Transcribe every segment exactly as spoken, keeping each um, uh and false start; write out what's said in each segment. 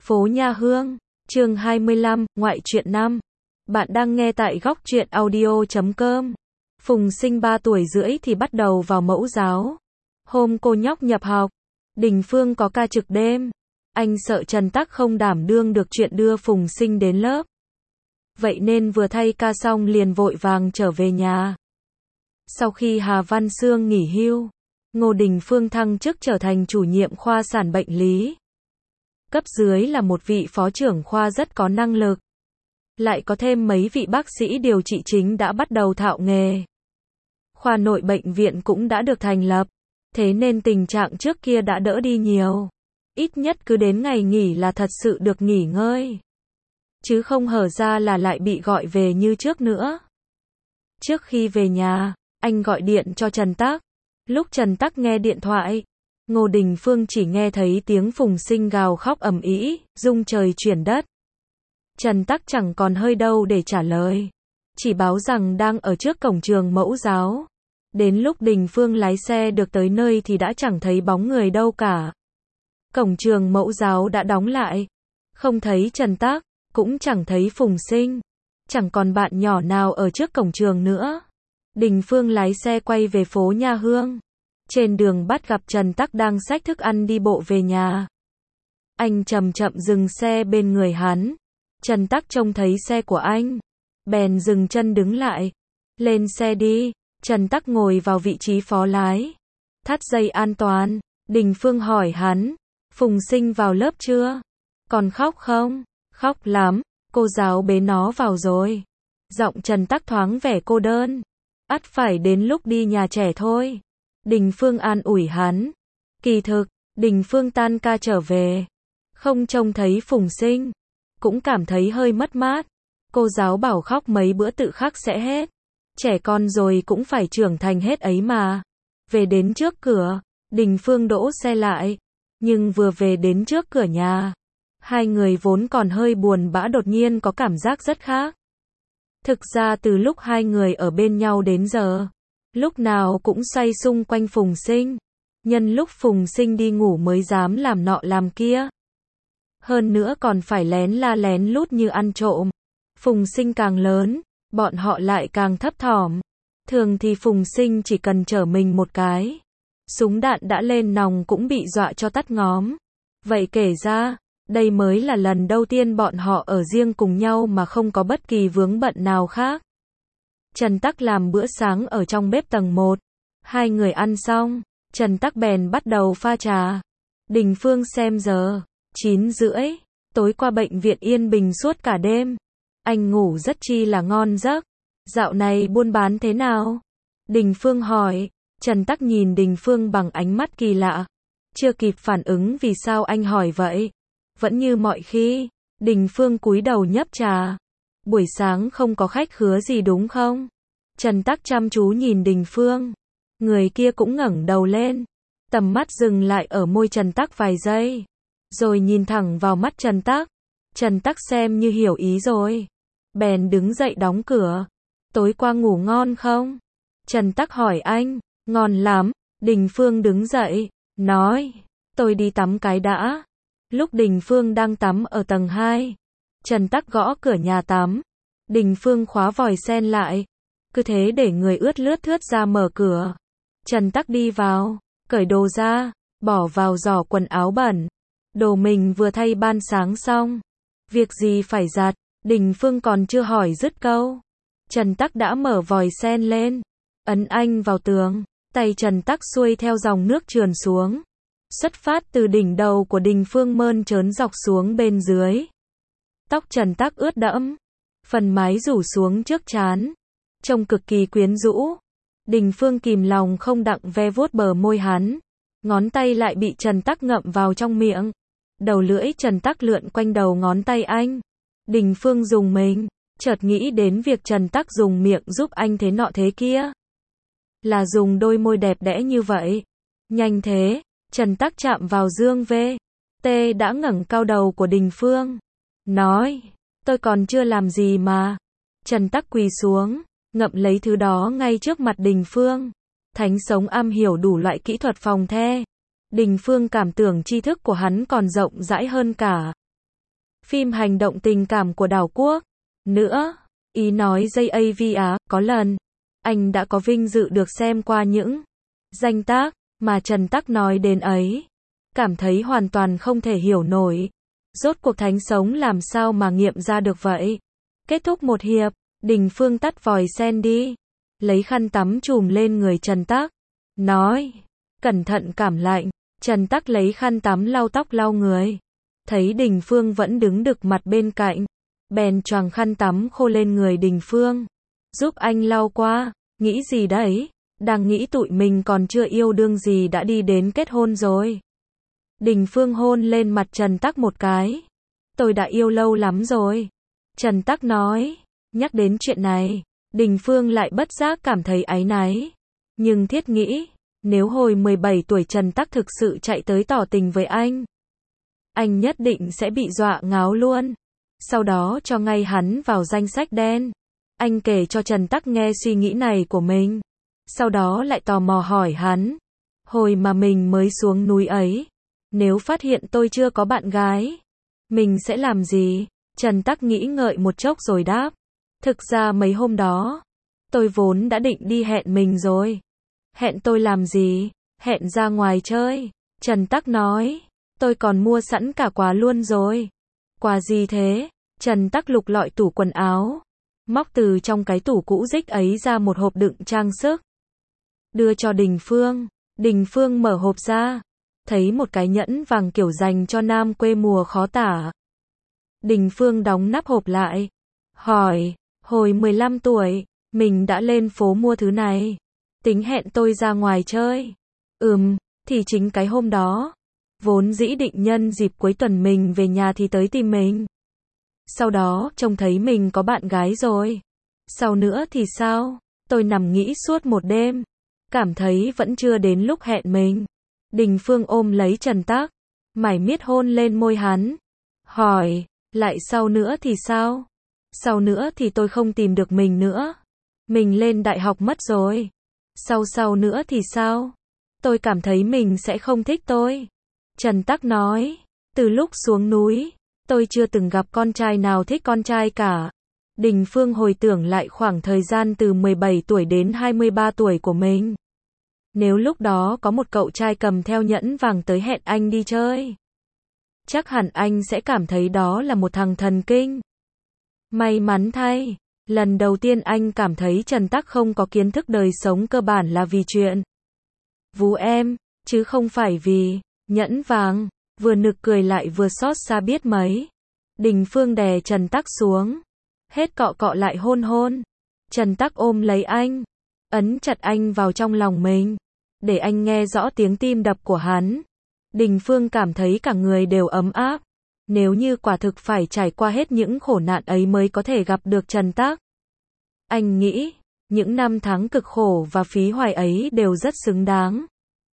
Phố Nha Hương, chương hai mươi lăm, ngoại truyện năm. Bạn đang nghe tại góc truyện audio chấm com. Phùng Sinh ba tuổi rưỡi thì bắt đầu vào mẫu giáo. Hôm cô nhóc nhập học, Đình Phương có ca trực đêm. Anh sợ Trần Tắc không đảm đương được chuyện đưa Phùng Sinh đến lớp. Vậy nên vừa thay ca xong liền vội vàng trở về nhà. Sau khi Hà Văn Sương nghỉ hưu, Ngô Đình Phương thăng chức trở thành chủ nhiệm khoa sản bệnh lý. Cấp dưới là một vị phó trưởng khoa rất có năng lực. Lại có thêm mấy vị bác sĩ điều trị chính đã bắt đầu thạo nghề. Khoa nội bệnh viện cũng đã được thành lập. Thế nên tình trạng trước kia đã đỡ đi nhiều. Ít nhất cứ đến ngày nghỉ là thật sự được nghỉ ngơi. Chứ không hở ra là lại bị gọi về như trước nữa. Trước khi về nhà, anh gọi điện cho Trần Tắc. Lúc Trần Tắc nghe điện thoại, Ngô Đình Phương chỉ nghe thấy tiếng Phùng Sinh gào khóc ầm ĩ, rung trời chuyển đất. Trần Tắc chẳng còn hơi đâu để trả lời. Chỉ báo rằng đang ở trước cổng trường mẫu giáo. Đến lúc Đình Phương lái xe được tới nơi thì đã chẳng thấy bóng người đâu cả. Cổng trường mẫu giáo đã đóng lại. Không thấy Trần Tắc, cũng chẳng thấy Phùng Sinh. Chẳng còn bạn nhỏ nào ở trước cổng trường nữa. Đình Phương lái xe quay về phố Nha Hương. Trên đường bắt gặp Trần Tắc đang xách thức ăn đi bộ về nhà. Anh chậm chậm dừng xe bên người hắn. Trần Tắc trông thấy xe của anh, bèn dừng chân đứng lại. Lên xe đi. Trần Tắc ngồi vào vị trí phó lái. Thắt dây an toàn. Đình Phương hỏi hắn, Phùng Sinh vào lớp chưa? Còn khóc không? Khóc lắm, cô giáo bế nó vào rồi. Giọng Trần Tắc thoáng vẻ cô đơn. Ắt phải đến lúc đi nhà trẻ thôi. Đình Phương an ủi hắn. Kỳ thực, Đình Phương tan ca trở về, không trông thấy Phùng Sinh, cũng cảm thấy hơi mất mát. Cô giáo bảo khóc mấy bữa tự khắc sẽ hết. Trẻ con rồi cũng phải trưởng thành hết ấy mà. Về đến trước cửa, Đình Phương đỗ xe lại. Nhưng vừa về đến trước cửa nhà, hai người vốn còn hơi buồn bã đột nhiên có cảm giác rất khác. Thực ra từ lúc hai người ở bên nhau đến giờ, lúc nào cũng xoay xung quanh Phùng Sinh. Nhân lúc Phùng Sinh đi ngủ mới dám làm nọ làm kia. Hơn nữa còn phải lén la lén lút như ăn trộm. Phùng Sinh càng lớn, bọn họ lại càng thấp thỏm. Thường thì Phùng Sinh chỉ cần chở mình một cái, súng đạn đã lên nòng cũng bị dọa cho tắt ngóm. Vậy kể ra, đây mới là lần đầu tiên bọn họ ở riêng cùng nhau mà không có bất kỳ vướng bận nào khác. Trần Tắc làm bữa sáng ở trong bếp tầng một. Hai người ăn xong, Trần Tắc bèn bắt đầu pha trà. Đình Phương xem giờ, chín rưỡi, tối qua bệnh viện yên bình suốt cả đêm. Anh ngủ rất chi là ngon giấc. Dạo này buôn bán thế nào? Đình Phương hỏi. Trần Tắc nhìn Đình Phương bằng ánh mắt kỳ lạ. Chưa kịp phản ứng vì sao anh hỏi vậy. Vẫn như mọi khi, Đình Phương cúi đầu nhấp trà. Buổi sáng không có khách khứa gì đúng không? Trần Tắc chăm chú nhìn Đình Phương. Người kia cũng ngẩng đầu lên. Tầm mắt dừng lại ở môi Trần Tắc vài giây. Rồi nhìn thẳng vào mắt Trần Tắc. Trần Tắc xem như hiểu ý rồi. Bèn đứng dậy đóng cửa. Tối qua ngủ ngon không? Trần Tắc hỏi anh. Ngon lắm. Đình Phương đứng dậy, nói. Tôi đi tắm cái đã. Lúc Đình Phương đang tắm ở tầng hai, Trần Tắc gõ cửa nhà tắm. Đình Phương khóa vòi sen lại. Cứ thế để người ướt lướt thướt ra mở cửa. Trần Tắc đi vào, cởi đồ ra, bỏ vào giỏ quần áo bẩn. Đồ mình vừa thay ban sáng xong. Việc gì phải giặt? Đình Phương còn chưa hỏi dứt câu. Trần Tắc đã mở vòi sen lên, ấn anh vào tường. Tay Trần Tắc xuôi theo dòng nước trườn xuống. Xuất phát từ đỉnh đầu của Đình Phương mơn trớn dọc xuống bên dưới. Tóc Trần Tắc ướt đẫm, phần mái rủ xuống trước trán, trông cực kỳ quyến rũ. Đình Phương kìm lòng không đặng ve vuốt bờ môi hắn. Ngón tay lại bị Trần Tắc ngậm vào trong miệng. Đầu lưỡi Trần Tắc lượn quanh đầu ngón tay anh. Đình Phương dùng mình, chợt nghĩ đến việc Trần Tắc dùng miệng giúp anh thế nọ thế kia. Là dùng đôi môi đẹp đẽ như vậy. Nhanh thế, Trần Tắc chạm vào dương vê. Tê đã ngẩng cao đầu của Đình Phương. Nói, tôi còn chưa làm gì mà. Trần Tắc quỳ xuống, ngậm lấy thứ đó ngay trước mặt Đình Phương. Thánh sống am hiểu đủ loại kỹ thuật phòng the. Đình Phương cảm tưởng tri thức của hắn còn rộng rãi hơn cả. phim hành động tình cảm của đảo quốc. Nữa, ý nói gi a vê Á, có lần, anh đã có vinh dự được xem qua những danh tác mà Trần Tắc nói đến ấy. Cảm thấy hoàn toàn không thể hiểu nổi. Rốt cuộc thánh sống làm sao mà nghiệm ra được vậy? Kết thúc một hiệp, Đình Phương tắt vòi sen đi. Lấy khăn tắm trùm lên người Trần Tắc. Nói, cẩn thận cảm lạnh. Trần Tắc lấy khăn tắm lau tóc lau người. Thấy Đình Phương vẫn đứng đực mặt bên cạnh. Bèn choàng khăn tắm khô lên người Đình Phương. Giúp anh lau qua. Nghĩ gì đấy? Đang nghĩ tụi mình còn chưa yêu đương gì đã đi đến kết hôn rồi. Đình Phương hôn lên mặt Trần Tắc một cái. Tôi đã yêu lâu lắm rồi. Trần Tắc nói. Nhắc đến chuyện này, Đình Phương lại bất giác cảm thấy áy náy. Nhưng thiết nghĩ, nếu hồi mười bảy tuổi Trần Tắc thực sự chạy tới tỏ tình với anh, anh nhất định sẽ bị dọa ngáo luôn. Sau đó cho ngay hắn vào danh sách đen. Anh kể cho Trần Tắc nghe suy nghĩ này của mình. Sau đó lại tò mò hỏi hắn. Hồi mà mình mới xuống núi ấy, nếu phát hiện tôi chưa có bạn gái, mình sẽ làm gì? Trần Tắc nghĩ ngợi một chốc rồi đáp. Thực ra mấy hôm đó, tôi vốn đã định đi hẹn mình rồi. Hẹn tôi làm gì? Hẹn ra ngoài chơi. Trần Tắc nói. Tôi còn mua sẵn cả quà luôn rồi. Quà gì thế? Trần Tắc lục lọi tủ quần áo. Móc từ trong cái tủ cũ rích ấy ra một hộp đựng trang sức. Đưa cho Đình Phương. Đình Phương mở hộp ra. Thấy một cái nhẫn vàng kiểu dành cho nam quê mùa khó tả. Đình Phương đóng nắp hộp lại. Hỏi, hồi mười lăm tuổi, mình đã lên phố mua thứ này. Tính hẹn tôi ra ngoài chơi. Ừm, thì chính cái hôm đó. Vốn dĩ định nhân dịp cuối tuần mình về nhà thì tới tìm mình. Sau đó, trông thấy mình có bạn gái rồi. Sau nữa thì sao? Tôi nằm nghĩ suốt một đêm. Cảm thấy vẫn chưa đến lúc hẹn mình. Đình Phương ôm lấy Trần Tắc. Mải miết hôn lên môi hắn. Hỏi, lại sau nữa thì sao? Sau nữa thì tôi không tìm được mình nữa. Mình lên đại học mất rồi. Sau sau nữa thì sao? Tôi cảm thấy mình sẽ không thích tôi. Trần Tắc nói, từ lúc xuống núi, tôi chưa từng gặp con trai nào thích con trai cả. Đình Phương hồi tưởng lại khoảng thời gian từ mười bảy tuổi đến hai mươi ba tuổi của mình. Nếu lúc đó có một cậu trai cầm theo nhẫn vàng tới hẹn anh đi chơi, chắc hẳn anh sẽ cảm thấy đó là một thằng thần kinh. May mắn thay, lần đầu tiên anh cảm thấy Trần Tắc không có kiến thức đời sống cơ bản là vì chuyện vú em, chứ không phải vì nhẫn vàng. Vừa nực cười lại vừa xót xa biết mấy. Đình Phương đè Trần Tắc xuống. Hết cọ cọ lại hôn hôn. Trần Tắc ôm lấy anh. Ấn chặt anh vào trong lòng mình. Để anh nghe rõ tiếng tim đập của hắn. Đình Phương cảm thấy cả người đều ấm áp. Nếu như quả thực phải trải qua hết những khổ nạn ấy mới có thể gặp được Trần Tắc. Anh nghĩ, những năm tháng cực khổ và phí hoài ấy đều rất xứng đáng.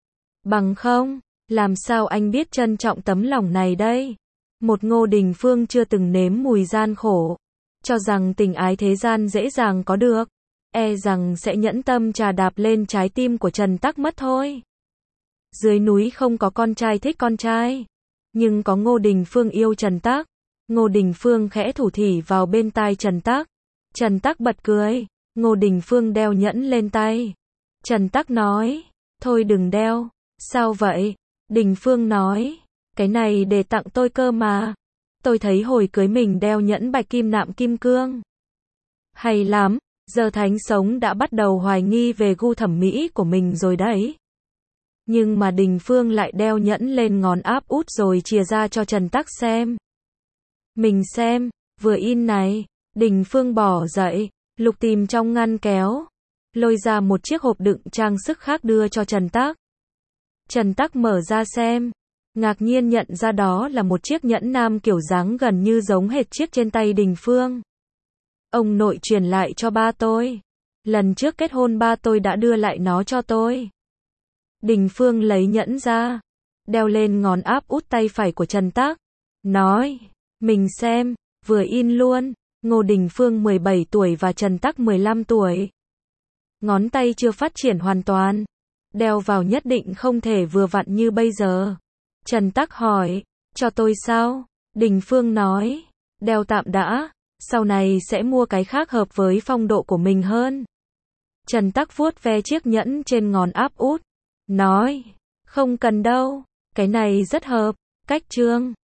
Bằng không, làm sao anh biết trân trọng tấm lòng này đây? Một Ngô Đình Phương chưa từng nếm mùi gian khổ, cho rằng tình ái thế gian dễ dàng có được, e rằng sẽ nhẫn tâm trà đạp lên trái tim của Trần Tắc mất thôi. Dưới núi không có con trai thích con trai, nhưng có Ngô Đình Phương yêu Trần Tắc. Ngô Đình Phương khẽ thủ thỉ vào bên tai Trần Tắc. Trần Tắc bật cười. Ngô Đình Phương đeo nhẫn lên tay. Trần Tắc nói, thôi đừng đeo. Sao vậy? Đình Phương nói, cái này để tặng tôi cơ mà. Tôi thấy hồi cưới mình đeo nhẫn bạch kim nạm kim cương. Hay lắm, giờ thánh sống đã bắt đầu hoài nghi về gu thẩm mỹ của mình rồi đấy. Nhưng mà Đình Phương lại đeo nhẫn lên ngón áp út rồi chìa ra cho Trần Tắc xem. Mình xem, vừa in này. Đình Phương bỏ dậy, lục tìm trong ngăn kéo, lôi ra một chiếc hộp đựng trang sức khác đưa cho Trần Tắc. Trần Tắc mở ra xem, ngạc nhiên nhận ra đó là một chiếc nhẫn nam kiểu dáng gần như giống hệt chiếc trên tay Đình Phương. Ông nội truyền lại cho ba tôi. Lần trước kết hôn ba tôi đã đưa lại nó cho tôi. Đình Phương lấy nhẫn ra, đeo lên ngón áp út tay phải của Trần Tắc. Nói, mình xem, vừa in luôn. Ngô Đình Phương mười bảy tuổi và Trần Tắc mười lăm tuổi. Ngón tay chưa phát triển hoàn toàn. Đeo vào nhất định không thể vừa vặn như bây giờ. Trần Tắc hỏi, cho tôi sao? Đình Phương nói, đeo tạm đã, sau này sẽ mua cái khác hợp với phong độ của mình hơn. Trần Tắc vuốt ve chiếc nhẫn trên ngón áp út, nói, không cần đâu, cái này rất hợp, cách Trương.